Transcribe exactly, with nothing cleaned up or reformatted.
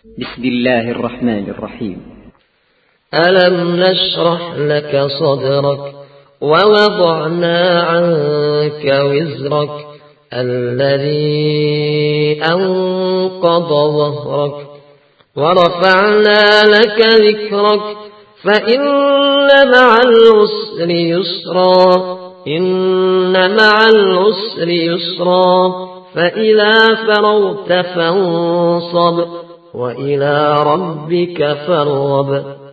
بسم الله الرحمن الرحيم. ألم نشرح لك صدرك ووضعنا عنك وزرك الذي أنقض ظهرك ورفعنا لك ذكرك فإن مع العسر يسرا إن مع العسر يسرا فإذا فرغت فانصب وإلى ربك فارغب.